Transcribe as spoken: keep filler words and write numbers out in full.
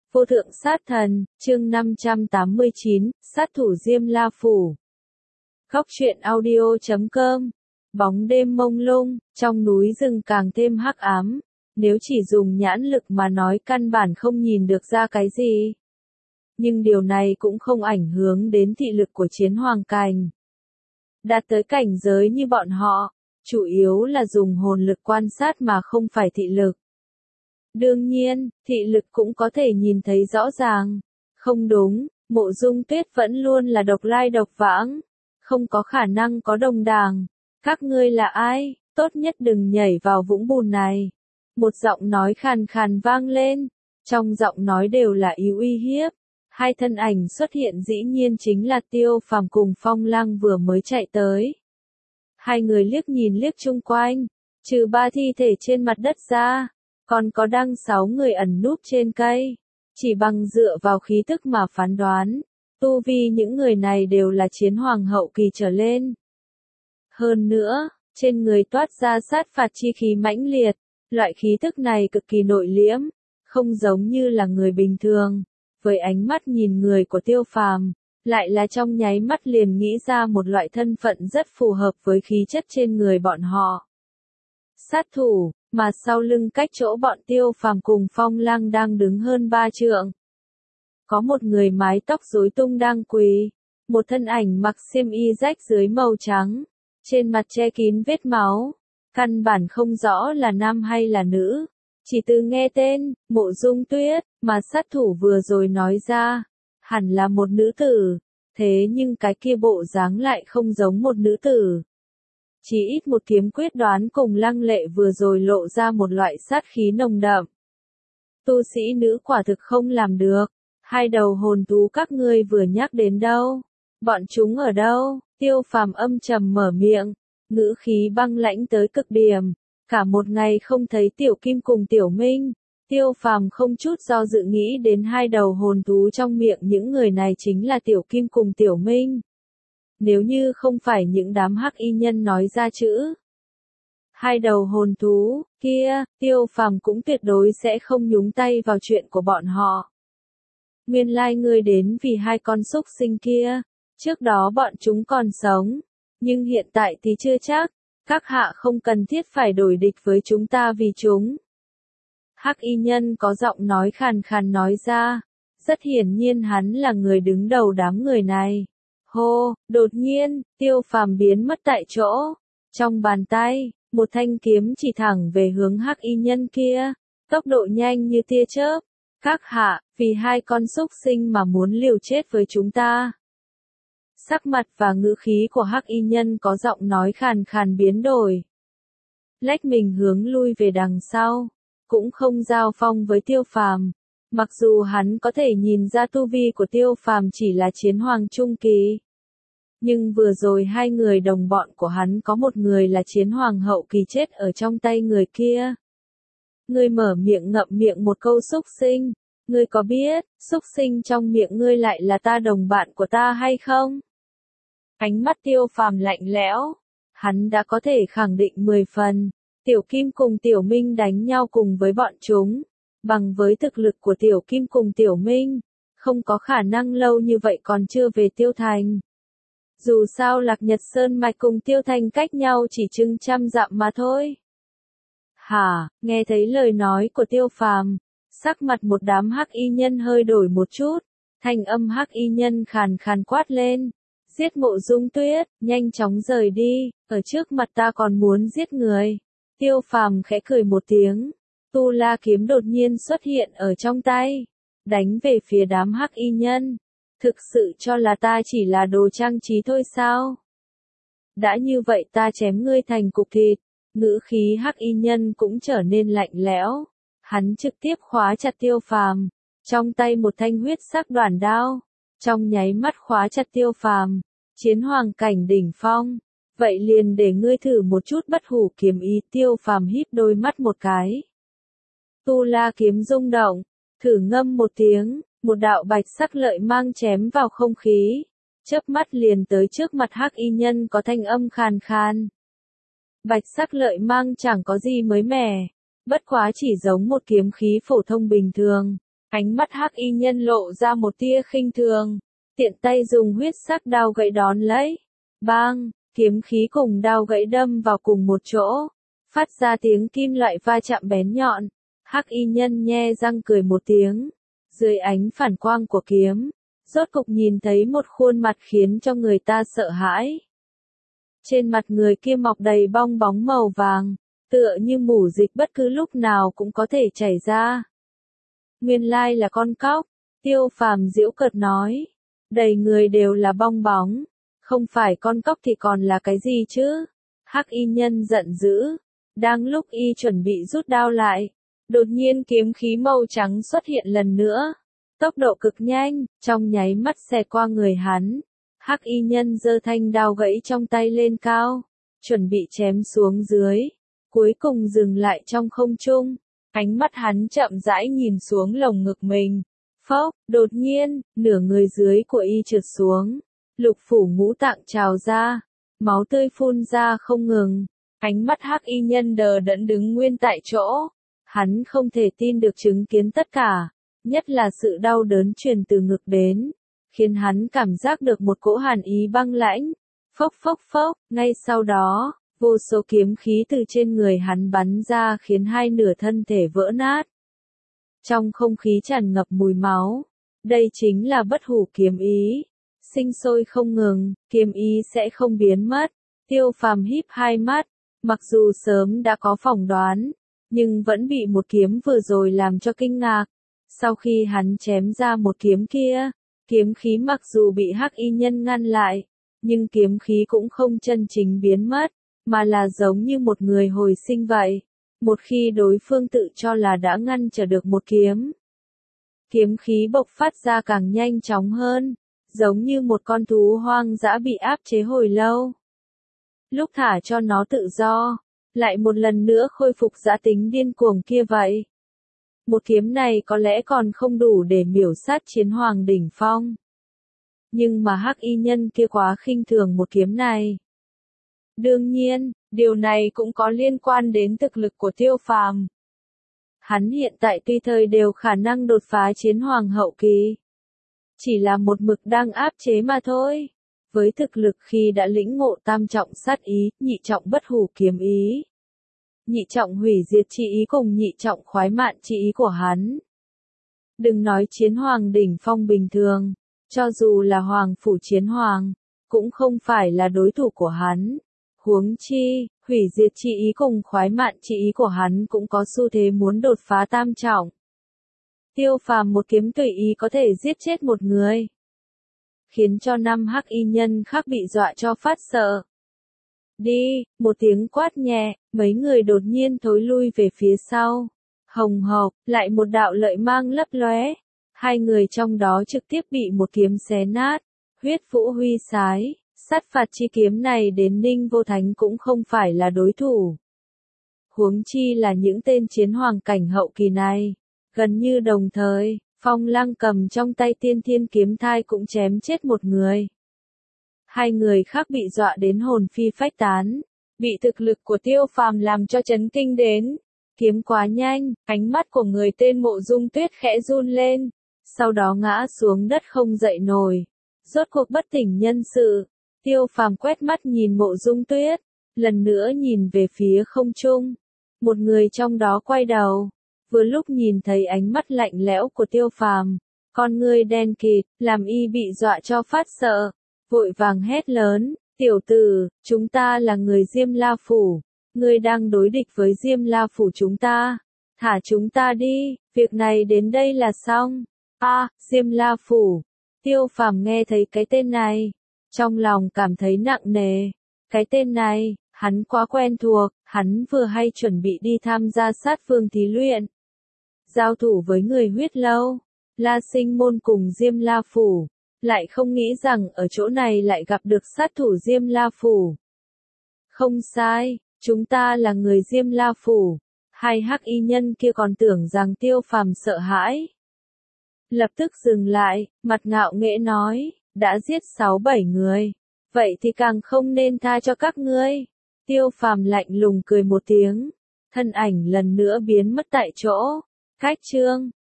Vô thượng sát thần, chương năm trăm tám mươi chín, sát thủ Diêm La Phủ. Khóc chuyện audio chấm com. Bóng đêm mông lung, trong núi rừng càng thêm hắc ám. Nếu chỉ dùng nhãn lực mà nói căn bản không nhìn được ra cái gì. Nhưng điều này cũng không ảnh hưởng đến thị lực của Chiến Hoàng Cảnh. Đạt tới cảnh giới như bọn họ, chủ yếu là dùng hồn lực quan sát mà không phải thị lực. Đương nhiên, thị lực cũng có thể nhìn thấy rõ ràng. Không đúng, Mộ Dung Tuyết vẫn luôn là độc lai độc vãng. Không có khả năng có đồng đảng. Các ngươi là ai? Tốt nhất đừng nhảy vào vũng bùn này. Một giọng nói khàn khàn vang lên. Trong giọng nói đều là ý uy hiếp. Hai thân ảnh xuất hiện dĩ nhiên chính là Tiêu Phàm cùng Phong Lăng vừa mới chạy tới. Hai người liếc nhìn liếc chung quanh. Trừ ba thi thể trên mặt đất ra. Còn có đăng sáu người ẩn núp trên cây. Chỉ bằng dựa vào khí tức mà phán đoán. Tu vi những người này đều là chiến hoàng hậu kỳ trở lên. Hơn nữa, trên người toát ra sát phạt chi khí mãnh liệt. Loại khí tức này cực kỳ nội liễm. Không giống như là người bình thường. Với ánh mắt nhìn người của Tiêu Phàm, lại là trong nháy mắt liền nghĩ ra một loại thân phận rất phù hợp với khí chất trên người bọn họ. Sát thủ, mà sau lưng cách chỗ bọn Tiêu Phàm cùng Phong Lăng đang đứng hơn ba trượng. Có một người mái tóc rối tung đang quỳ, một thân ảnh mặc xiêm y rách dưới màu trắng, trên mặt che kín vết máu, căn bản không rõ là nam hay là nữ. Chỉ từ nghe tên, Mộ Dung Tuyết, mà sát thủ vừa rồi nói ra, hẳn là một nữ tử, thế nhưng cái kia bộ dáng lại không giống một nữ tử. Chỉ ít một kiếm quyết đoán cùng Lăng Lệ vừa rồi lộ ra một loại sát khí nồng đậm. Tu sĩ nữ quả thực không làm được. Hai đầu hồn thú các ngươi vừa nhắc đến đâu? Bọn chúng ở đâu? Tiêu Phàm âm trầm mở miệng, ngữ khí băng lãnh tới cực điểm. Cả một ngày không thấy Tiểu Kim cùng Tiểu Minh, Tiêu Phàm không chút do dự nghĩ đến hai đầu hồn thú trong miệng những người này chính là Tiểu Kim cùng Tiểu Minh. Nếu như không phải những đám hắc y nhân nói ra chữ hai đầu hồn thú kia, Tiêu Phàm cũng tuyệt đối sẽ không nhúng tay vào chuyện của bọn họ. Nguyên lai ngươi đến vì hai con súc sinh kia, trước đó bọn chúng còn sống, nhưng hiện tại thì chưa chắc. Các hạ không cần thiết phải đổi địch với chúng ta vì chúng. Hắc y nhân có giọng nói khàn khàn nói ra. Rất hiển nhiên hắn là người đứng đầu đám người này. Hô, đột nhiên, Tiêu Phàm biến mất tại chỗ. Trong bàn tay, một thanh kiếm chỉ thẳng về hướng hắc y nhân kia. Tốc độ nhanh như tia chớp. Các hạ, vì hai con súc sinh mà muốn liều chết với chúng ta. Sắc mặt và ngữ khí của hắc y nhân có giọng nói khàn khàn biến đổi. Lách mình hướng lui về đằng sau, cũng không giao phong với Tiêu Phàm. Mặc dù hắn có thể nhìn ra tu vi của Tiêu Phàm chỉ là chiến hoàng trung kỳ. Nhưng vừa rồi hai người đồng bọn của hắn có một người là chiến hoàng hậu kỳ chết ở trong tay người kia. Ngươi mở miệng ngậm miệng một câu xúc sinh. Ngươi có biết, xúc sinh trong miệng ngươi lại là ta đồng bạn của ta hay không? Ánh mắt Tiêu Phàm lạnh lẽo, hắn đã có thể khẳng định mười phần, Tiểu Kim cùng Tiểu Minh đánh nhau cùng với bọn chúng, bằng với thực lực của Tiểu Kim cùng Tiểu Minh, không có khả năng lâu như vậy còn chưa về Tiêu Thành. Dù sao Lạc Nhật Sơn Mạch cùng Tiêu Thành cách nhau chỉ chừng trăm dặm mà thôi. Hả, nghe thấy lời nói của Tiêu Phàm, sắc mặt một đám hắc y nhân hơi đổi một chút, thanh âm hắc y nhân khàn khàn quát lên. Giết Mộ Dung Tuyết, nhanh chóng rời đi, ở trước mặt ta còn muốn giết người. Tiêu Phàm khẽ cười một tiếng, Tu La kiếm đột nhiên xuất hiện ở trong tay, đánh về phía đám hắc y nhân. Thực sự cho là ta chỉ là đồ trang trí thôi sao? Đã như vậy ta chém ngươi thành cục thịt. Ngữ khí hắc y nhân cũng trở nên lạnh lẽo. Hắn trực tiếp khóa chặt Tiêu Phàm, trong tay một thanh huyết sắc đoản đao. Trong nháy mắt khóa chặt Tiêu Phàm, chiến hoàng cảnh đỉnh phong, vậy liền để ngươi thử một chút bất hủ kiếm ý. Tiêu Phàm híp đôi mắt một cái. Tu La kiếm rung động, thử ngâm một tiếng, một đạo bạch sắc lợi mang chém vào không khí, chớp mắt liền tới trước mặt hắc y nhân có thanh âm khàn khàn. Bạch sắc lợi mang chẳng có gì mới mẻ, bất quá chỉ giống một kiếm khí phổ thông bình thường, Ánh mắt hắc y nhân lộ ra một tia khinh thường, tiện tay dùng huyết sắc đao gãy đón lấy. Bang, kiếm khí cùng đao gãy đâm vào cùng một chỗ, phát ra tiếng kim loại va chạm bén nhọn. Hắc y nhân nhe răng cười một tiếng, dưới ánh phản quang của kiếm, rốt cục nhìn thấy một khuôn mặt khiến cho người ta sợ hãi. Trên mặt người kia mọc đầy bong bóng màu vàng, tựa như mủ dịch bất cứ lúc nào cũng có thể chảy ra. Nguyên lai là con cóc, Tiêu Phàm giễu cợt nói, đầy người đều là bong bóng, không phải con cóc thì còn là cái gì chứ? Hắc y nhân giận dữ, đang lúc y chuẩn bị rút đao lại, đột nhiên kiếm khí màu trắng xuất hiện lần nữa, tốc độ cực nhanh, trong nháy mắt xẹt qua người hắn. Hắc y nhân giơ thanh đao gãy trong tay lên cao, chuẩn bị chém xuống dưới, cuối cùng dừng lại trong không trung. Ánh mắt hắn chậm rãi nhìn xuống lồng ngực mình. Phốc, đột nhiên, nửa người dưới của y trượt xuống, lục phủ ngũ tạng trào ra, máu tươi phun ra không ngừng. Ánh mắt hắc y nhân đờ đẫn đứng nguyên tại chỗ. Hắn không thể tin được chứng kiến tất cả, nhất là sự đau đớn truyền từ ngực đến, khiến hắn cảm giác được một cỗ hàn ý băng lãnh. Phốc phốc phốc, ngay sau đó, vô số kiếm khí từ trên người hắn bắn ra khiến hai nửa thân thể vỡ nát. Trong không khí tràn ngập mùi máu, đây chính là bất hủ kiếm ý. Sinh sôi không ngừng, kiếm ý sẽ không biến mất. Tiêu Phàm híp hai mắt, mặc dù sớm đã có phỏng đoán, nhưng vẫn bị một kiếm vừa rồi làm cho kinh ngạc. Sau khi hắn chém ra một kiếm kia, kiếm khí mặc dù bị hắc y nhân ngăn lại, nhưng kiếm khí cũng không chân chính biến mất, mà là giống như một người hồi sinh vậy. Một khi đối phương tự cho là đã ngăn trở được một kiếm, kiếm khí bộc phát ra càng nhanh chóng hơn, giống như một con thú hoang dã bị áp chế hồi lâu. Lúc thả cho nó tự do, lại một lần nữa khôi phục dã tính điên cuồng kia vậy. Một kiếm này có lẽ còn không đủ để miểu sát chiến hoàng đỉnh phong. Nhưng mà hắc y nhân kia quá khinh thường một kiếm này. Đương nhiên, điều này cũng có liên quan đến thực lực của Tiêu Phàm. Hắn hiện tại tuy thời đều khả năng đột phá chiến hoàng hậu kỳ, chỉ là một mực đang áp chế mà thôi. Với thực lực khi đã lĩnh ngộ tam trọng sát ý, nhị trọng bất hủ kiếm ý, nhị trọng hủy diệt chi ý cùng nhị trọng khoái mạn chi ý của hắn, đừng nói chiến hoàng đỉnh phong bình thường, cho dù là hoàng phủ chiến hoàng, cũng không phải là đối thủ của hắn. Huống chi, hủy diệt chi ý cùng khoái mạn chi ý của hắn cũng có xu thế muốn đột phá tam trọng. Tiêu Phàm một kiếm tùy ý có thể giết chết một người, khiến cho năm hắc y nhân khác bị dọa cho phát sợ. Đi, một tiếng quát nhẹ, mấy người đột nhiên thối lui về phía sau. Hồng hộc, lại một đạo lợi mang lấp lóe. Hai người trong đó trực tiếp bị một kiếm xé nát. Huyết vũ huy sái, sát phạt chi kiếm này đến Ninh Vô Thánh cũng không phải là đối thủ. Huống chi là những tên chiến hoàng cảnh hậu kỳ này. Gần như đồng thời, Phong Lăng cầm trong tay tiên thiên kiếm thai cũng chém chết một người. Hai người khác bị dọa đến hồn phi phách tán, bị thực lực của Tiêu Phàm làm cho chấn kinh đến. Kiếm quá nhanh, ánh mắt của người tên Mộ Dung Tuyết khẽ run lên, sau đó ngã xuống đất không dậy nổi. Rốt cuộc bất tỉnh nhân sự, Tiêu Phàm quét mắt nhìn Mộ Dung Tuyết, lần nữa nhìn về phía không trung. Một người trong đó quay đầu, vừa lúc nhìn thấy ánh mắt lạnh lẽo của Tiêu Phàm, con ngươi đen kịt, làm y bị dọa cho phát sợ, vội vàng hét lớn, tiểu tử, chúng ta là người Diêm La Phủ, ngươi đang đối địch với Diêm La Phủ chúng ta, thả chúng ta đi, việc này đến đây là xong. A, à, Diêm La Phủ. Tiêu Phàm nghe thấy cái tên này, trong lòng cảm thấy nặng nề. Cái tên này, hắn quá quen thuộc, hắn vừa hay chuẩn bị đi tham gia sát vương thí luyện, giao thủ với người huyết lâu, La Sinh Môn cùng Diêm La Phủ, lại không nghĩ rằng ở chỗ này lại gặp được sát thủ Diêm La Phủ. Không sai, chúng ta là người Diêm La Phủ. Hai hắc y nhân kia còn tưởng rằng Tiêu Phàm sợ hãi, lập tức dừng lại, mặt ngạo nghễ nói, đã giết sáu bảy người, vậy thì càng không nên tha cho các ngươi. Tiêu Phàm lạnh lùng cười một tiếng, thân ảnh lần nữa biến mất tại chỗ. Cách chương